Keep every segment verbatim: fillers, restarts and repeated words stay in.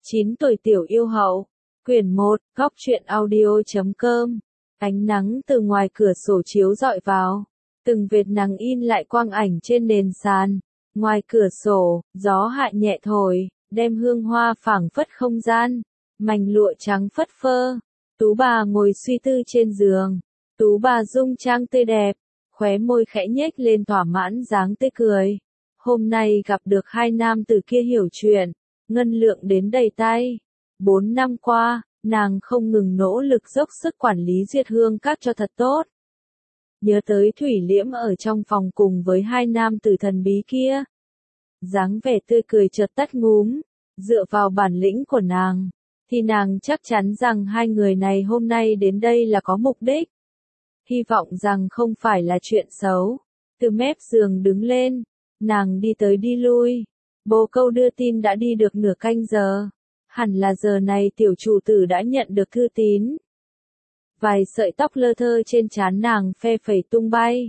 chín tuổi tiểu yêu hậu. Quyển một, góc truyện audio.com. Ánh nắng từ ngoài cửa sổ chiếu rọi vào. Từng vệt nắng in lại quang ảnh trên nền sàn. Ngoài cửa sổ, gió hạ nhẹ thổi, đem hương hoa phảng phất không gian. Mảnh lụa trắng phất phơ. Tú bà ngồi suy tư trên giường. Tú bà dung trang tươi đẹp, khóe môi khẽ nhếch lên thỏa mãn dáng tươi cười. Hôm nay gặp được hai nam tử kia hiểu chuyện, ngân lượng đến đầy tay. Bốn năm qua, nàng không ngừng nỗ lực dốc sức quản lý Duyệt Hương Các cho thật tốt. Nhớ tới Thủy Liễm ở trong phòng cùng với hai nam tử thần bí kia. Dáng vẻ tươi cười chợt tắt ngúm, dựa vào bản lĩnh của nàng, thì nàng chắc chắn rằng hai người này hôm nay đến đây là có mục đích. Hy vọng rằng không phải là chuyện xấu. Từ mép giường đứng lên, nàng đi tới đi lui. Bồ câu đưa tin đã đi được nửa canh giờ. Hẳn là giờ này tiểu chủ tử đã nhận được thư tín. Vài sợi tóc lơ thơ trên trán nàng phe phẩy tung bay.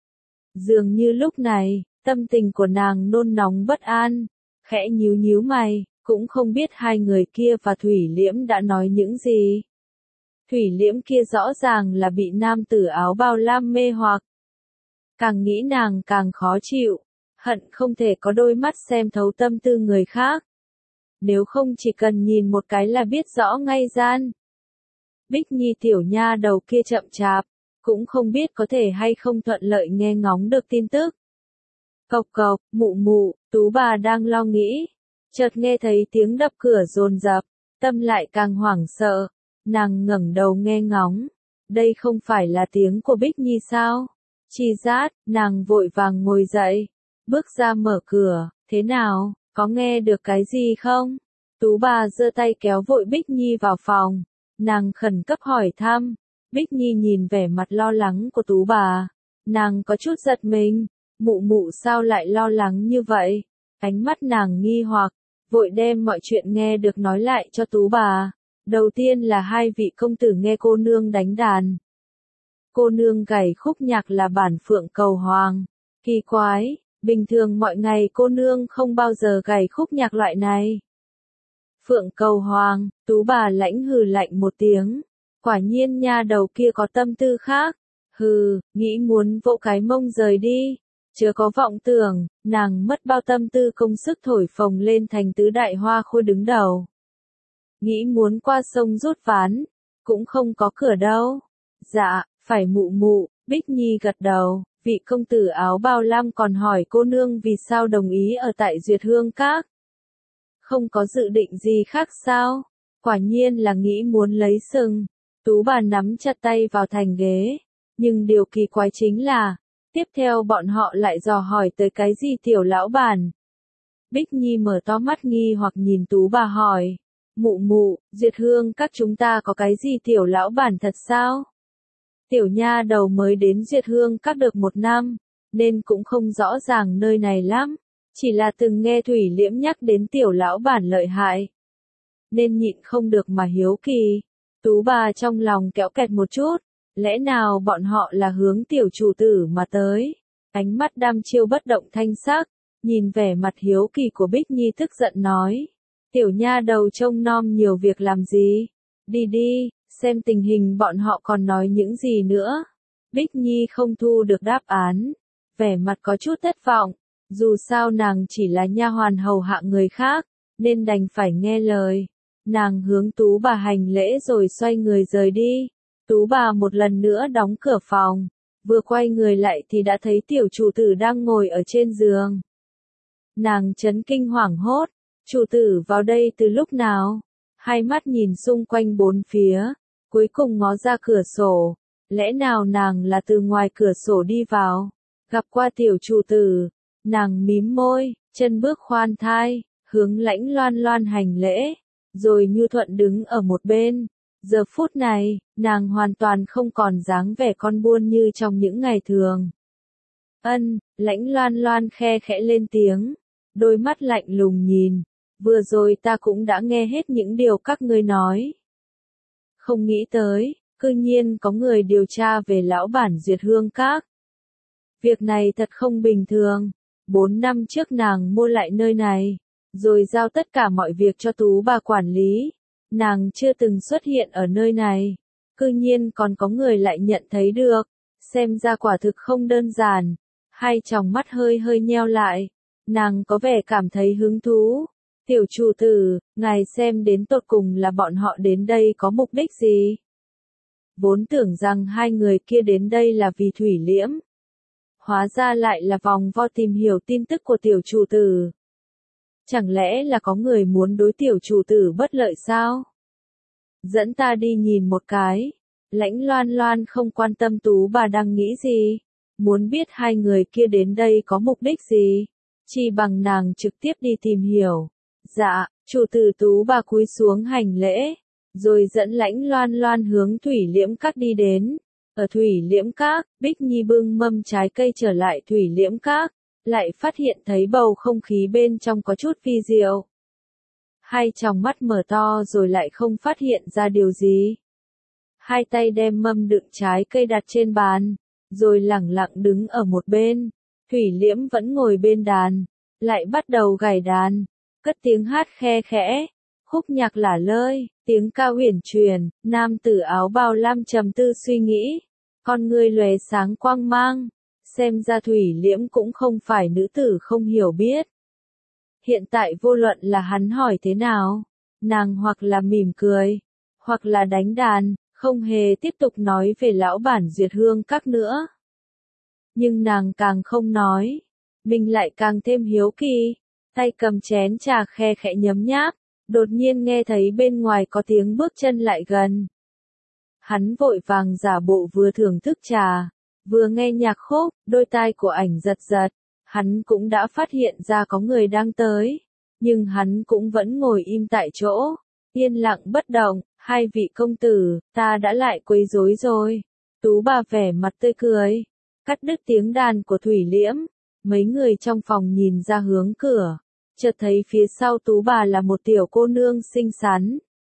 Dường như lúc này, tâm tình của nàng nôn nóng bất an, khẽ nhíu nhíu mày, cũng không biết hai người kia và Thủy Liễm đã nói những gì. Thủy Liễm kia rõ ràng là bị nam tử áo bao lam mê hoặc. Càng nghĩ nàng càng khó chịu, hận không thể có đôi mắt xem thấu tâm tư người khác. Nếu không chỉ cần nhìn một cái là biết rõ ngay gian. Bích Nhi tiểu nha đầu kia chậm chạp, cũng không biết có thể hay không thuận lợi nghe ngóng được tin tức. Cộc cộc, mụ mụ, Tú bà đang lo nghĩ, chợt nghe thấy tiếng đập cửa dồn dập, tâm lại càng hoảng sợ. Nàng ngẩng đầu nghe ngóng, đây không phải là tiếng của Bích Nhi sao? Chi rát, nàng vội vàng ngồi dậy, bước ra mở cửa, thế nào, có nghe được cái gì không? Tú bà giơ tay kéo vội Bích Nhi vào phòng, nàng khẩn cấp hỏi thăm. Bích Nhi nhìn vẻ mặt lo lắng của Tú bà, nàng có chút giật mình, mụ mụ sao lại lo lắng như vậy? Ánh mắt nàng nghi hoặc, vội đem mọi chuyện nghe được nói lại cho Tú bà. Đầu tiên là hai vị công tử nghe cô nương đánh đàn. Cô nương gảy khúc nhạc là bản Phượng Cầu Hoàng. Kỳ quái, bình thường mọi ngày cô nương không bao giờ gảy khúc nhạc loại này. Phượng Cầu Hoàng, Tú bà lãnh hừ lạnh một tiếng. Quả nhiên nha đầu kia có tâm tư khác. Hừ, nghĩ muốn vỗ cái mông rời đi. Chưa có vọng tưởng, nàng mất bao tâm tư công sức thổi phồng lên thành tứ đại hoa khôi đứng đầu. Nghĩ muốn qua sông rút ván, cũng không có cửa đâu. Dạ, phải mụ mụ, Bích Nhi gật đầu, vị công tử áo bao lam còn hỏi cô nương vì sao đồng ý ở tại Duyệt Hương Các. Không có dự định gì khác sao? Quả nhiên là nghĩ muốn lấy sừng. Tú bà nắm chặt tay vào thành ghế, nhưng điều kỳ quái chính là, tiếp theo bọn họ lại dò hỏi tới cái gì tiểu lão bản. Bích Nhi mở to mắt nghi hoặc nhìn Tú bà hỏi. Mụ mụ, Duyệt Hương Các chúng ta có cái gì tiểu lão bản thật sao? Tiểu nha đầu mới đến Duyệt Hương Các được một năm, nên cũng không rõ ràng nơi này lắm. Chỉ là từng nghe Thủy Liễm nhắc đến tiểu lão bản lợi hại. Nên nhịn không được mà hiếu kỳ. Tú bà trong lòng kéo kẹt một chút, lẽ nào bọn họ là hướng tiểu chủ tử mà tới? Ánh mắt đăm chiêu bất động thanh sắc, nhìn vẻ mặt hiếu kỳ của Bích Nhi tức giận nói. Tiểu nha đầu trông nom nhiều việc làm gì? Đi đi, xem tình hình bọn họ còn nói những gì nữa. Bích Nhi không thu được đáp án, vẻ mặt có chút thất vọng. Dù sao nàng chỉ là nha hoàn hầu hạ người khác, nên đành phải nghe lời. Nàng hướng Tú bà hành lễ rồi xoay người rời đi. Tú bà một lần nữa đóng cửa phòng, vừa quay người lại thì đã thấy tiểu chủ tử đang ngồi ở trên giường. Nàng chấn kinh hoảng hốt. Chủ tử vào đây từ lúc nào? Hai mắt nhìn xung quanh bốn phía, cuối cùng ngó ra cửa sổ. Lẽ nào nàng là từ ngoài cửa sổ đi vào? Gặp qua tiểu chủ tử, nàng mím môi, chân bước khoan thai, hướng Lãnh Loan Loan hành lễ, rồi nhu thuận đứng ở một bên. Giờ phút này, nàng hoàn toàn không còn dáng vẻ con buôn như trong những ngày thường. Ân, Lãnh Loan Loan khe khẽ lên tiếng, đôi mắt lạnh lùng nhìn. Vừa rồi ta cũng đã nghe hết những điều các ngươi nói. Không nghĩ tới, cư nhiên có người điều tra về lão bản Duyệt Hương Các. Việc này thật không bình thường. Bốn năm trước nàng mua lại nơi này, rồi giao tất cả mọi việc cho Tú bà quản lý. Nàng chưa từng xuất hiện ở nơi này, cư nhiên còn có người lại nhận thấy được, xem ra quả thực không đơn giản. Hai tròng mắt hơi hơi nheo lại, nàng có vẻ cảm thấy hứng thú. Tiểu chủ tử, ngài xem đến tột cùng là bọn họ đến đây có mục đích gì? Vốn tưởng rằng hai người kia đến đây là vì Thủy Liễm. Hóa ra lại là vòng vo tìm hiểu tin tức của tiểu chủ tử. Chẳng lẽ là có người muốn đối tiểu chủ tử bất lợi sao? Dẫn ta đi nhìn một cái. Lãnh Loan Loan không quan tâm Tú bà đang nghĩ gì. Muốn biết hai người kia đến đây có mục đích gì. Chỉ bằng nàng trực tiếp đi tìm hiểu. Dạ, chủ tử Tú bà cúi xuống hành lễ. Rồi dẫn Lãnh Loan Loan hướng Thủy Liễm Các đi đến. Ở Thủy Liễm Các, Bích Nhi bưng mâm trái cây trở lại Thủy Liễm Các. Lại phát hiện thấy bầu không khí bên trong có chút vi diệu. Hai tròng mắt mở to rồi lại không phát hiện ra điều gì. Hai tay đem mâm đựng trái cây đặt trên bàn, rồi lẳng lặng đứng ở một bên. Thủy Liễm vẫn ngồi bên đàn, lại bắt đầu gảy đàn, cất tiếng hát khe khẽ, khúc nhạc lả lơi, tiếng ca huyền truyền. Nam tử áo bào lam trầm tư suy nghĩ, con người lóe sáng quang mang. Xem ra Thủy Liễm cũng không phải nữ tử không hiểu biết. Hiện tại vô luận là hắn hỏi thế nào, nàng hoặc là mỉm cười, hoặc là đánh đàn, không hề tiếp tục nói về lão bản Duyệt Hương Các nữa. Nhưng nàng càng không nói, mình lại càng thêm hiếu kỳ, tay cầm chén trà khe khẽ nhấm nháp, đột nhiên nghe thấy bên ngoài có tiếng bước chân lại gần. Hắn vội vàng giả bộ vừa thưởng thức trà, vừa nghe nhạc khúc, đôi tai của ảnh giật giật, hắn cũng đã phát hiện ra có người đang tới, nhưng hắn cũng vẫn ngồi im tại chỗ, yên lặng bất động. Hai vị công tử, ta đã lại quấy rối rồi. Tú bà vẻ mặt tươi cười, cắt đứt tiếng đàn của Thủy Liễm. Mấy người trong phòng nhìn ra hướng cửa, chợt thấy phía sau Tú bà là một tiểu cô nương xinh xắn.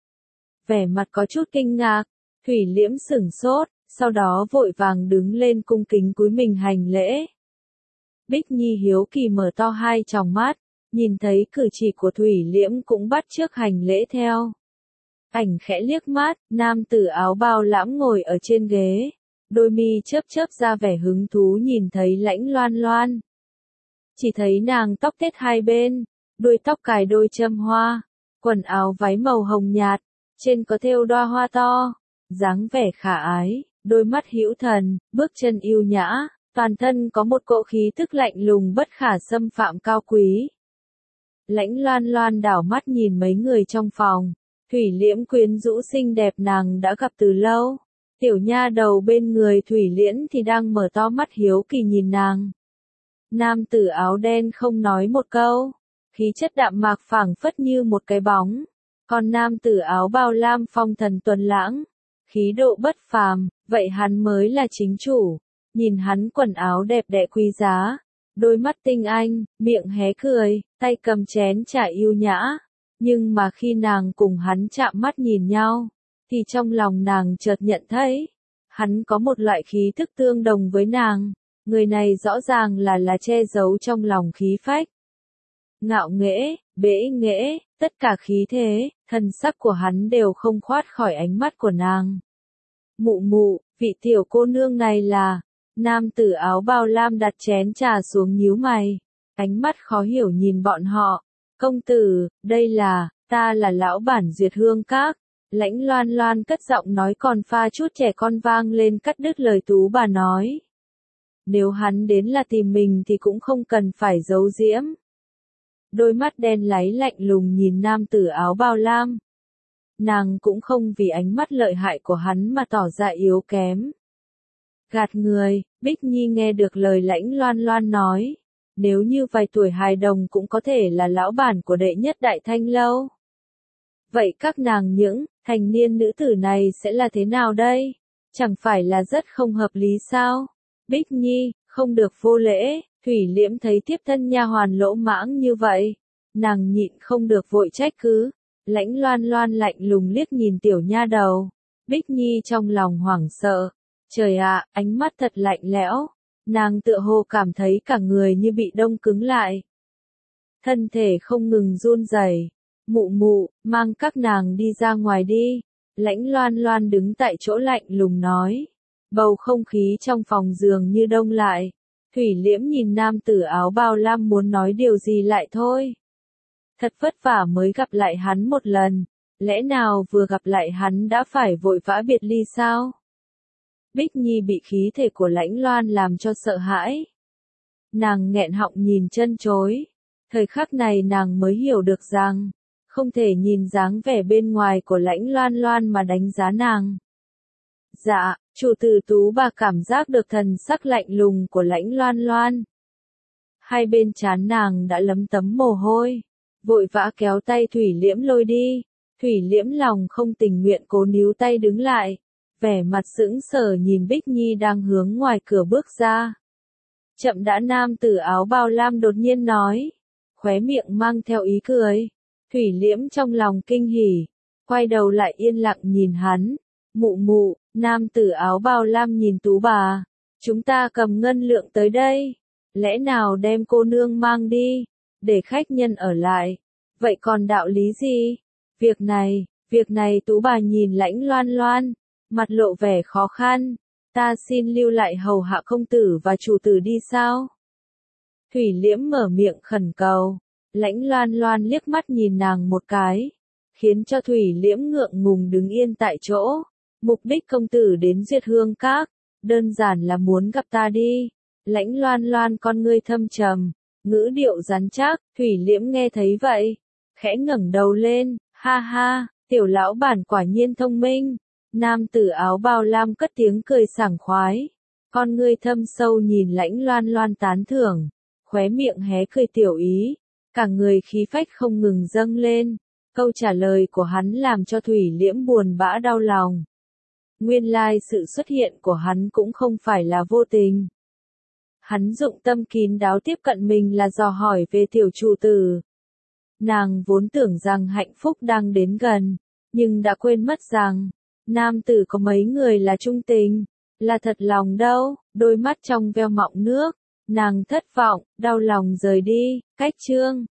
Vẻ mặt có chút kinh ngạc, Thủy Liễm sửng sốt, sau đó vội vàng đứng lên cung kính cúi mình hành lễ. Bích Nhi hiếu kỳ mở to hai tròng mắt, nhìn thấy cử chỉ của Thủy Liễm cũng bắt chước hành lễ theo. Ảnh khẽ liếc mắt, nam tử áo bào lãm ngồi ở trên ghế, đôi mi chớp chớp ra vẻ hứng thú nhìn thấy Lãnh Loan Loan. Chỉ thấy nàng tóc tết hai bên, đuôi tóc cài đôi châm hoa, quần áo váy màu hồng nhạt, trên có thêu đóa hoa to, dáng vẻ khả ái, đôi mắt hữu thần, bước chân yêu nhã, toàn thân có một cỗ khí tức lạnh lùng bất khả xâm phạm cao quý. Lãnh Loan Loan đảo mắt nhìn mấy người trong phòng. Thủy Liễm quyến rũ xinh đẹp nàng đã gặp từ lâu. Tiểu nha đầu bên người Thủy Liễm thì đang mở to mắt hiếu kỳ nhìn nàng. Nam tử áo đen không nói một câu, khí chất đạm mạc phảng phất như một cái bóng. Còn nam tử áo bào lam phong thần tuấn lãng, khí độ bất phàm, vậy hắn mới là chính chủ. Nhìn hắn quần áo đẹp đẽ quý giá, đôi mắt tinh anh, miệng hé cười, tay cầm chén trà yêu nhã. Nhưng mà khi nàng cùng hắn chạm mắt nhìn nhau, thì trong lòng nàng chợt nhận thấy, hắn có một loại khí thức tương đồng với nàng, người này rõ ràng là là che giấu trong lòng khí phách. Ngạo nghễ, bẽ nghễ, tất cả khí thế, thân sắc của hắn đều không thoát khỏi ánh mắt của nàng. Mụ mụ, vị tiểu cô nương này là, nam tử áo bào lam đặt chén trà xuống nhíu mày, ánh mắt khó hiểu nhìn bọn họ. Công tử, đây là, ta là lão bản Duyệt Hương Các. Lãnh Loan Loan cất giọng nói còn pha chút trẻ con vang lên cắt đứt lời Tú bà nói. Nếu hắn đến là tìm mình thì cũng không cần phải giấu giếm. Đôi mắt đen láy lạnh lùng nhìn nam tử áo bào lam. Nàng cũng không vì ánh mắt lợi hại của hắn mà tỏ ra yếu kém. Gạt người, Bích Nhi nghe được lời Lãnh Loan Loan nói. Nếu như vài tuổi hài đồng cũng có thể là lão bản của đệ nhất đại thanh lâu. Vậy các nàng những thành niên nữ tử này sẽ là thế nào đây? Chẳng phải là rất không hợp lý sao? Bích Nhi, không được vô lễ. Thủy Liễm thấy tiếp thân nha hoàn lỗ mãng như vậy, nàng nhịn không được vội trách cứ. Lãnh Loan Loan lạnh lùng liếc nhìn tiểu nha đầu. Bích Nhi trong lòng hoảng sợ. Trời ạ, ánh mắt thật lạnh lẽo. Nàng tựa hồ cảm thấy cả người như bị đông cứng lại. thân thể không ngừng run rẩy. Mụ mụ, mang các nàng đi ra ngoài đi. Lãnh Loan Loan đứng tại chỗ lạnh lùng nói. Bầu không khí trong phòng giường như đông lại. Thủy Liễm nhìn nam tử áo bao lam muốn nói điều gì lại thôi. Thật vất vả mới gặp lại hắn một lần. Lẽ nào vừa gặp lại hắn đã phải vội vã biệt ly sao? Bích Nhi bị khí thể của Lãnh Loan làm cho sợ hãi. Nàng nghẹn họng nhìn chân chối. Thời khắc này nàng mới hiểu được rằng, không thể nhìn dáng vẻ bên ngoài của Lãnh Loan Loan mà đánh giá nàng. Dạ, chủ tử Tú bà cảm giác được thần sắc lạnh lùng của Lãnh Loan Loan. Hai bên trán nàng đã lấm tấm mồ hôi, vội vã kéo tay Thủy Liễm lôi đi. Thủy Liễm lòng không tình nguyện cố níu tay đứng lại, vẻ mặt sững sờ nhìn Bích Nhi đang hướng ngoài cửa bước ra. Chậm đã, nam tử áo bao lam đột nhiên nói, khóe miệng mang theo ý cười. Thủy Liễm trong lòng kinh hỉ, quay đầu lại yên lặng nhìn hắn. Mụ mụ, nam tử áo bao lam nhìn Tú bà, chúng ta cầm ngân lượng tới đây, lẽ nào đem cô nương mang đi, để khách nhân ở lại, vậy còn đạo lý gì? Việc này, việc này Tú bà nhìn Lãnh Loan Loan, mặt lộ vẻ khó khăn, ta xin lưu lại hầu hạ công tử và chủ tử đi sao? Thủy Liễm mở miệng khẩn cầu, Lãnh Loan Loan liếc mắt nhìn nàng một cái, khiến cho Thủy Liễm ngượng ngùng đứng yên tại chỗ. Mục đích công tử đến Duyệt Hương Các, đơn giản là muốn gặp ta đi. Lãnh Loan Loan con ngươi thâm trầm, ngữ điệu rắn chắc. Thủy Liễm nghe thấy vậy, khẽ ngẩng đầu lên, ha ha, tiểu lão bản quả nhiên thông minh. Nam tử áo bao lam cất tiếng cười sảng khoái, con ngươi thâm sâu nhìn Lãnh Loan Loan tán thưởng, khóe miệng hé cười tiểu ý, cả người khí phách không ngừng dâng lên. Câu trả lời của hắn làm cho Thủy Liễm buồn bã đau lòng. Nguyên lai sự xuất hiện của hắn cũng không phải là vô tình. Hắn dụng tâm kín đáo tiếp cận mình là dò hỏi về tiểu chủ tử. Nàng vốn tưởng rằng hạnh phúc đang đến gần, nhưng đã quên mất rằng, nam tử có mấy người là trung tình, là thật lòng đâu. Đôi mắt trong veo mọng nước, nàng thất vọng, đau lòng rời đi. Cách chương